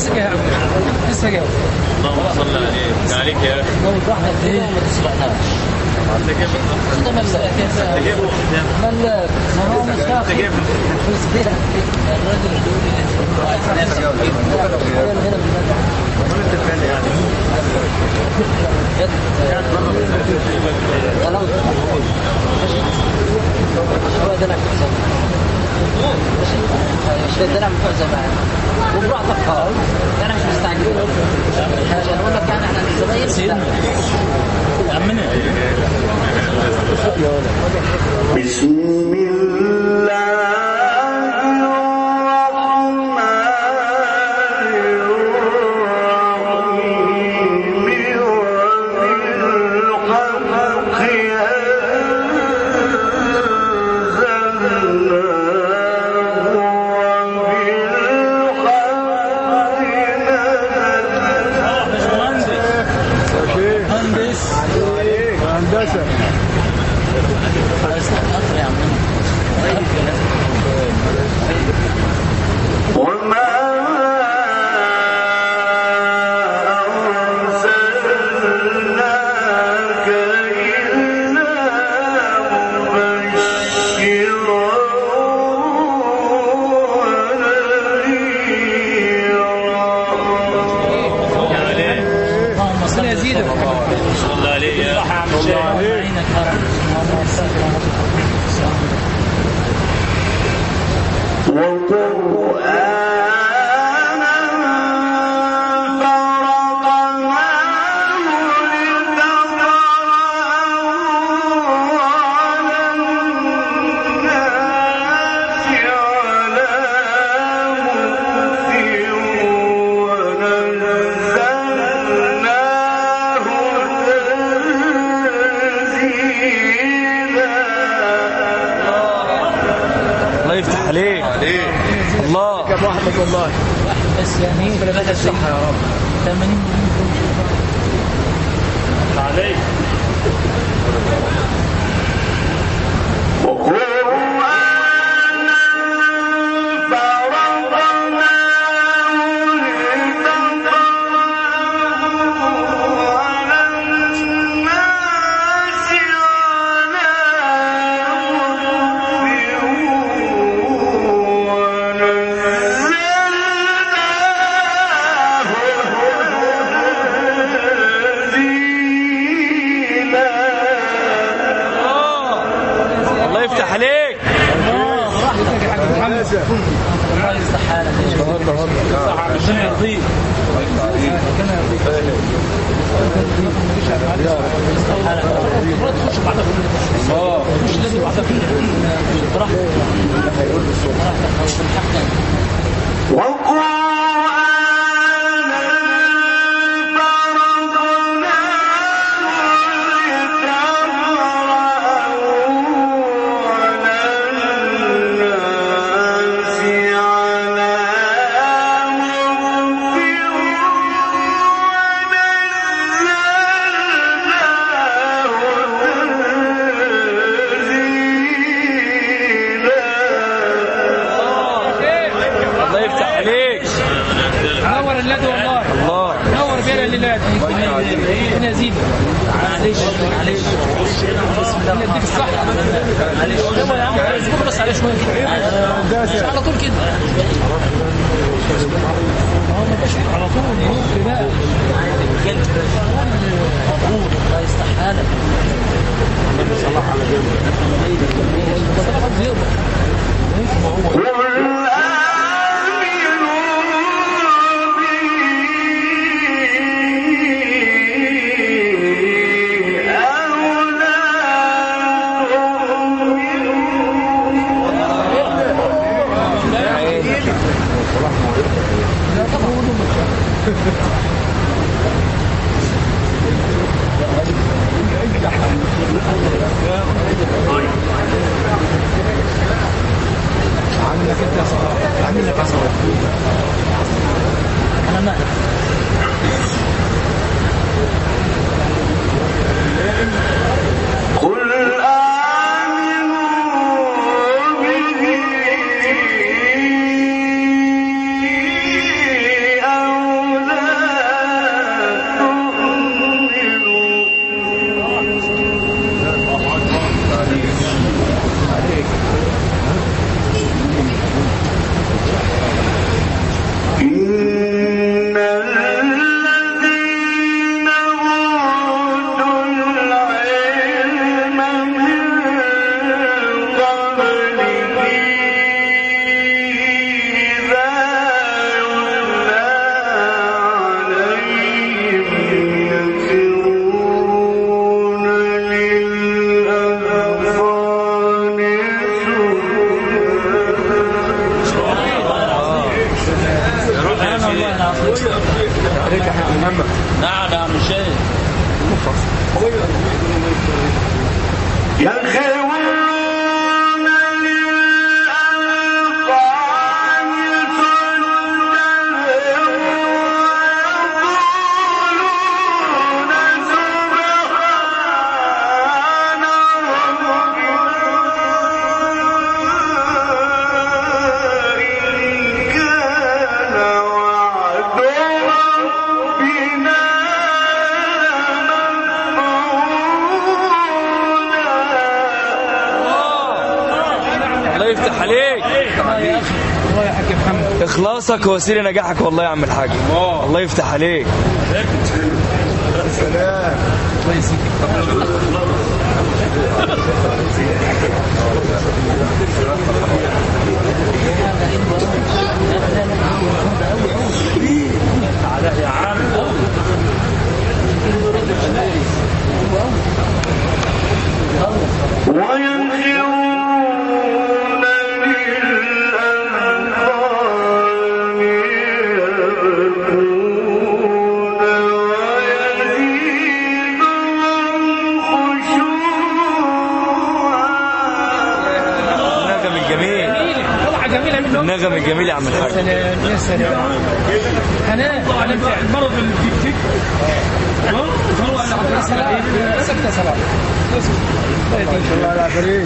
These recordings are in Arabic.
لسه جاي اللهم صل عليك يا اخي. لو براحتك ايه ما تسرقناش. انت كيف انت ملاك ملاك ما هو مش داخل الراجل الدولي اللي عايز ناس هنا هو ده مش بدنا من فوق زمان وبراحتك خالص. انا مش مستعجلين حاجه نقول لك يعني احنا الزباين عمنا. بسم الله والله بس يعني بلد الصحة يا رب 80 مليون عليك. الله يصلح حالك ربنا يرضيك ربنا يرضيك يصلح حالك تخش بعدها مش لازم بعدها براحتك ربنا يزيدك. معلش بسم الله يديك الصحة. معلش يلا يا عم اصبر بس عليه شوية كده مش على طول كده. ما بقاش على طول ممكن بقى الجلد مبروك الله يصلح حالك. النبي صلى الله عليه وسلم محمد. نعم يا عم الشيخ. الله يفتح عليك. الله يا حاج محمد. اخلاصك وسيله نجاحك والله يا عم الحاج. الله يفتح عليك. سلام. الله يسيك. يا عم النغم الجميل يا عم الحاج. سلام يا سلام. حنان المرض اللي بيجيك سكتة سلام. الله على فريق.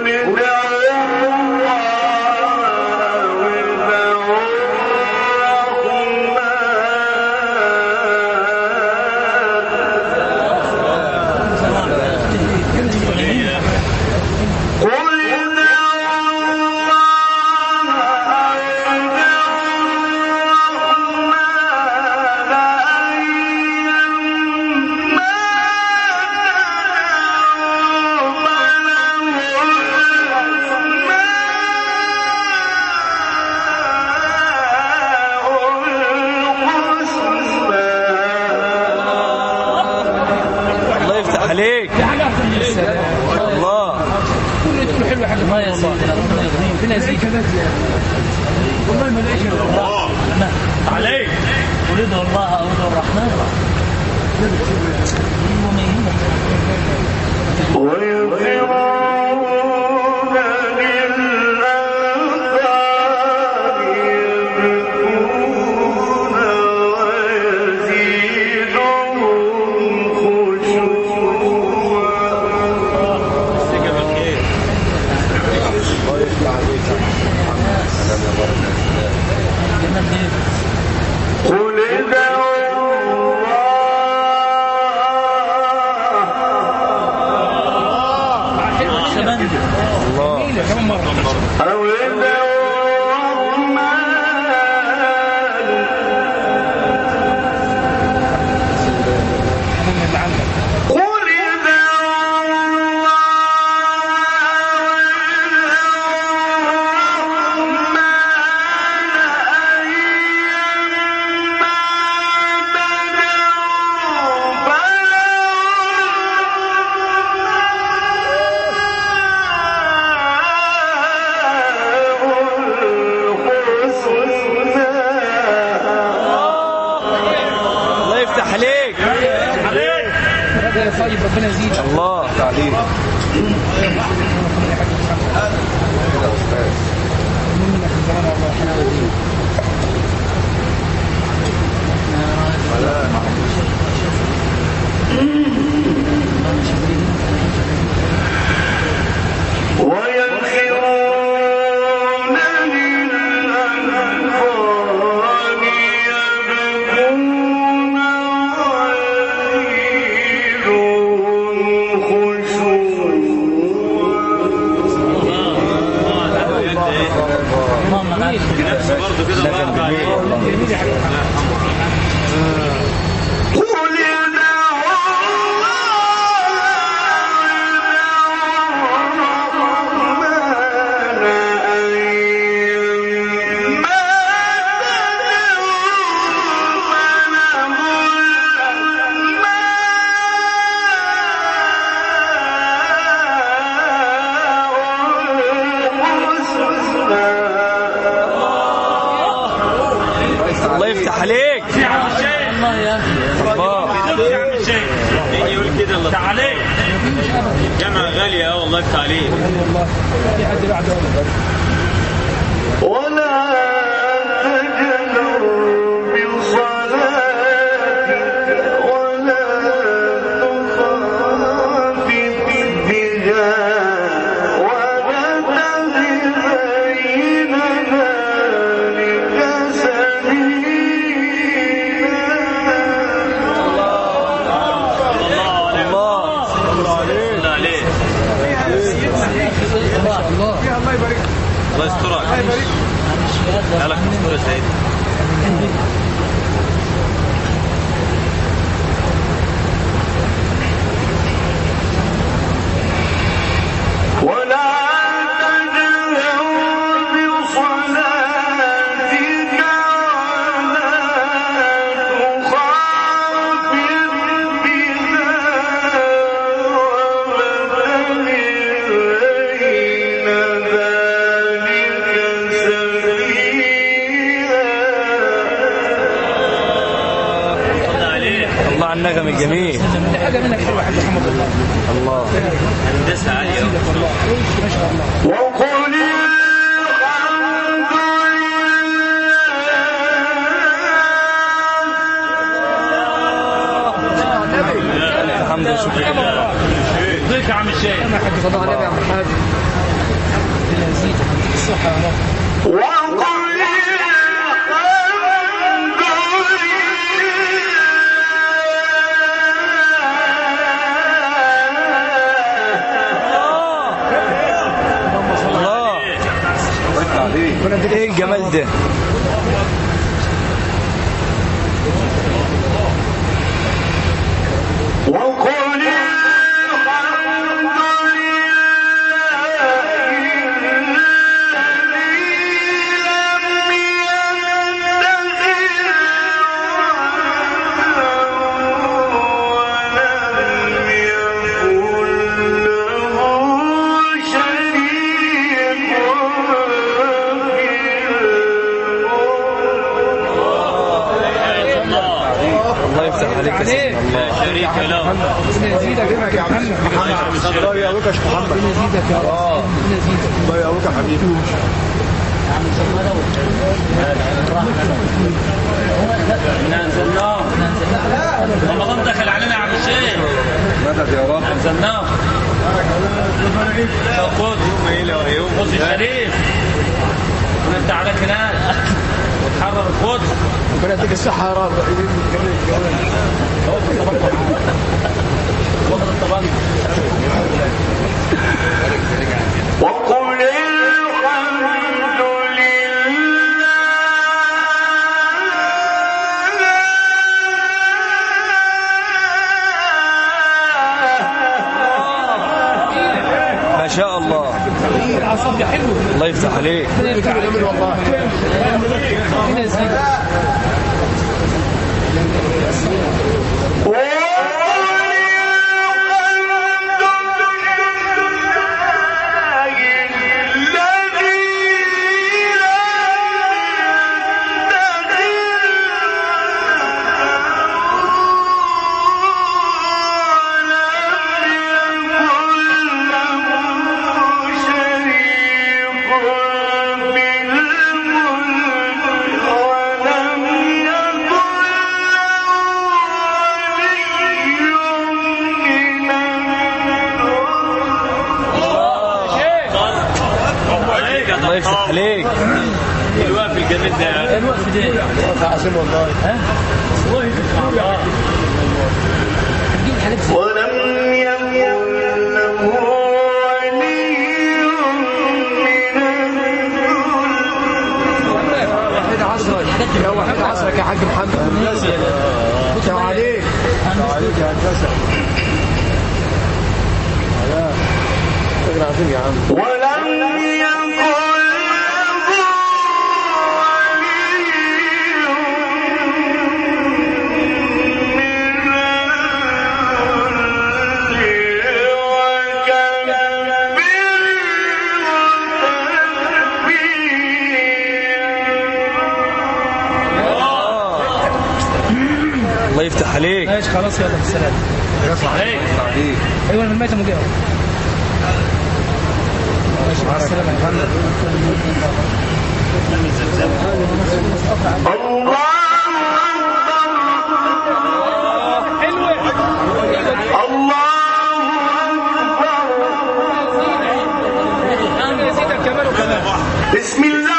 عليك. الله كله تقول حلو يا حاج. الله يا سيدنا ربنا يغنيك. ربنا يزيدك والله ما لقيش الله عليك. اريد الله اريد الرحمن طيب. ربنا يزيدك. الله تعليق. الله يا عليك. جامعة غالية والله يفتح عليك. والله في حد بعده ولا تجهر بصلاتك ولا تخافت بها وابتغ بين ذلك الله يسترك. قالك مستور يا سيدي. ولا تجهر بصلاتك ولا تخافت بها وابتغ بين ذلك سبيلا. الله على النغم الجميل. دي حاجه منك حلوه يا حاج محمد والله. الله هندسة عالية. ما شاء الله. وقل الحمد لله شكرا. ضيف يا عم الشيخ. يا حاج صلى الله عليه يا عم الحاج. ربنا يزيدك الصحه يا رب. وقل ايه الجمال ده؟ وقل الله يفتح عليك يا سيدنا. الله شريك له. ربنا يزيدك يا محمد. الله يقويك يا شيخ محمد. ربنا يزيدك يا رب. ربنا يزيدك. الله يقويك يا حبيبي. إنا أنزلناه. رمضان دخل علينا يا عم الشيخ. مدد يا رب. أنزلناه. خذ خذ الشريف. ونفتح عليك هناك. وتحرر القدس. ربنا يديك الصحه يا رب. وقل الحمد لله. ما شاء الله. العصب حلو. الله يفتح عليك. ربنا يفتح عليك والله. ربنا يزيدك. الله يفتح عليك. الوقف الجميل ده. الوقف ده. وقف عظيم والله. ها؟ هتجيب الحاجات دي. ولم يكن له ولي من واحد عصرك يا واحد عصرك يا حاج محمد. سلام عليك. سلام عليك يا هندسة. شكرا عظيم يا عم. ولم يكن له الله يفتح عليك. ماشي خلاص يلا بالسلامه. ايوه من الميتة مجاوب. ماشي مع السلامة يا فندم. بسم الله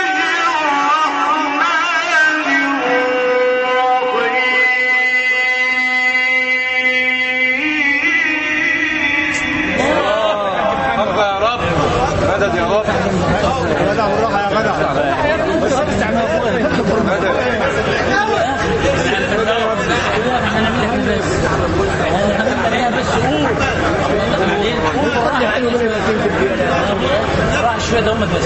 مدد يا رب. جدع والراحه يا جدع. راح شويه ده امك بس.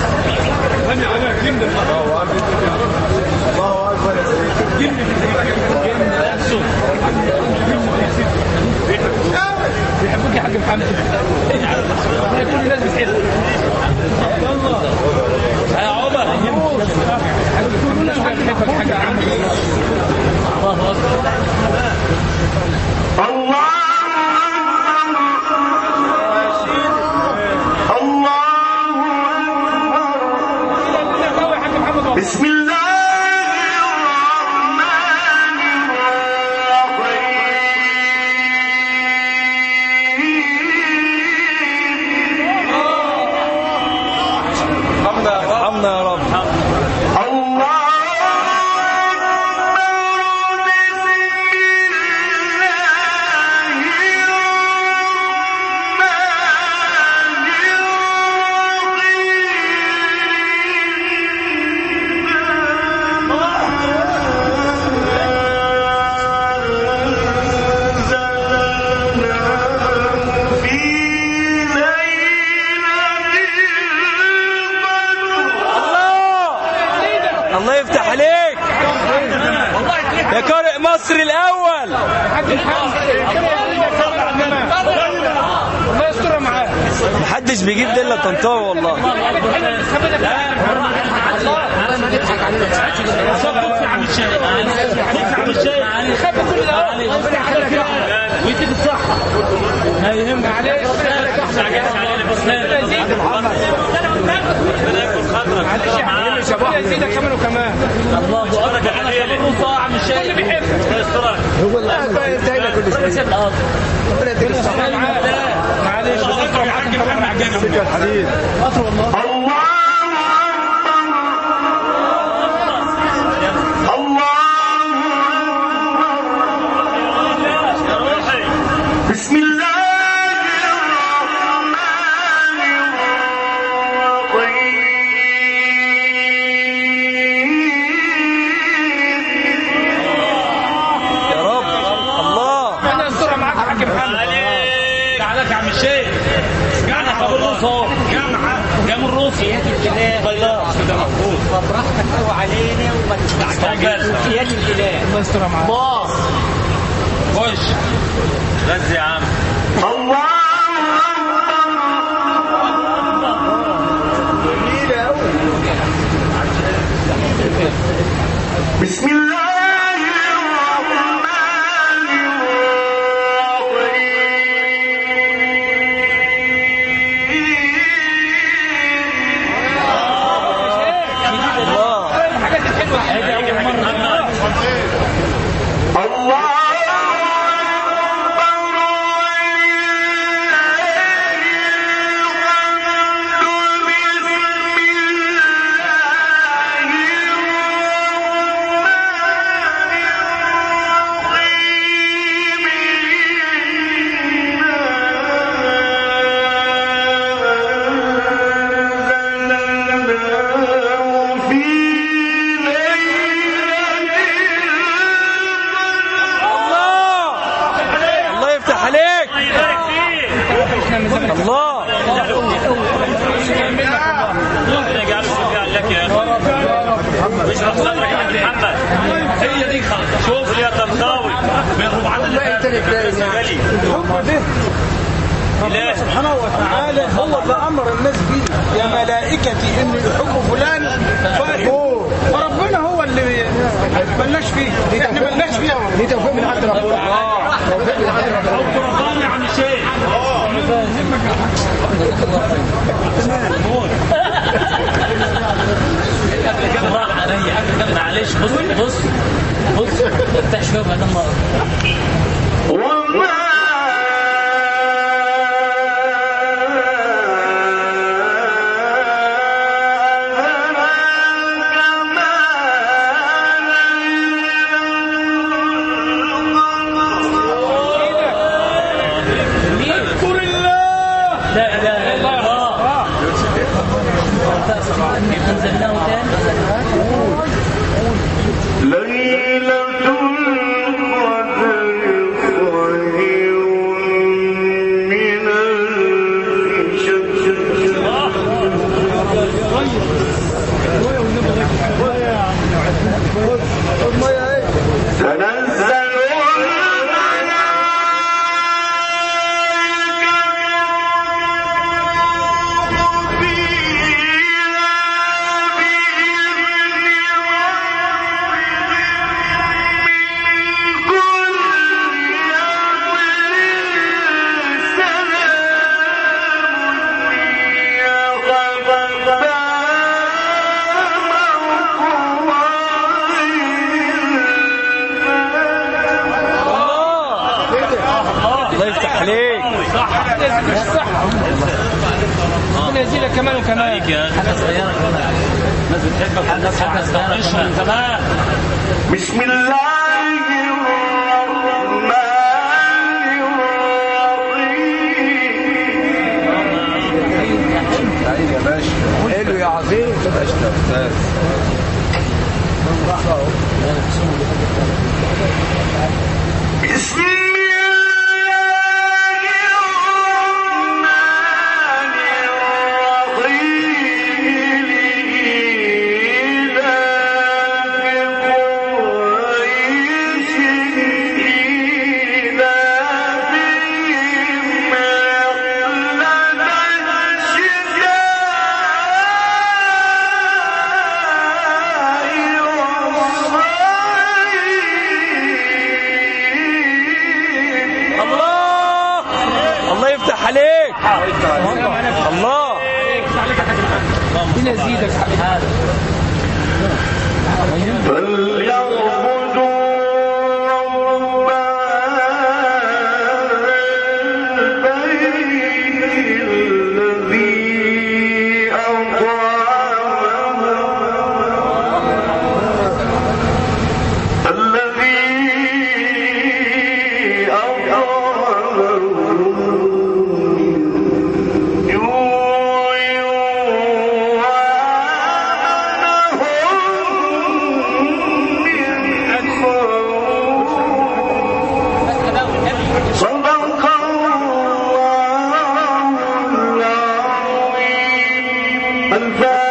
الله اكبر يا سيدي. بيحبوك يا حاج محمد. كل الناس بتحبك. يا عمر كل الناس بتحبك يا حاج محمد. الله اكبر. بسم الله الرحمن الرحيم ارحمنا يا رب. الله يفتح عليك يا قارئ مصر الاول. الله يسترها معاك. محدش بيجيب ده الا طنطاوي والله. ويديك الصحة. ما يهمك عليك. يزيدك كمان وكمان. الله اكبر. عم الشيخ اللي بيحبك هو اللي ينتهي كل شيء. ربنا يديك الصحه. معلش سكه الحديد. بسم الله الرحمن الرحيم يا رب. الله انا الصورة معاك يا حاج محمد. تعالى يا عم الشيخ. جانا خبر روس اهو. جام الروسي. بيضاء ده مفروض. براحتك قوي علينا وما تستعجلش. يا الاله. الله يسترها معاك. باص. خش بس يا عم. بسم الله الرحمن الرحيم الحاجات الحلوة الله الله ربنا يجعله شفيعا لك يا اخي. اشرح صدرك يا حاج محمد. هي دي خالص. شوف يا طنطاوي من ربعات الغالي. الله سبحانه وتعالى هو اللي امر الناس بيه يا ملائكتي ان يحبوا فلان فاحبوه، فربنا هو اللي ملناش فيه، احنا ملناش فيه. دي توفيق من عند ربنا. توفيق من عند ربنا. معلش بص افتح شويه بعدين نقرا. وما لا اله الا الله. انزلناه تاني. ليلة القدر خير من ألف شهر. تنزل الله يفتح عليك. مش صح. ربنا يزيدك كمان وكمان. حاجه صغيره كمان. الناس بتحبك والناس حاجه صغيره كمان. بسم الله الرحمن الرحيم. يا باشا حلو يا عظيم يا باشا استاذ. بسم الله الرحمن الرحيم. لإيلاف قريش إيلافهم رحلة الشتاء الله يفتح عليك. الله ربنا يزيدك هذا. فليعبدوا رب البيت الذي صدق الله العظيم.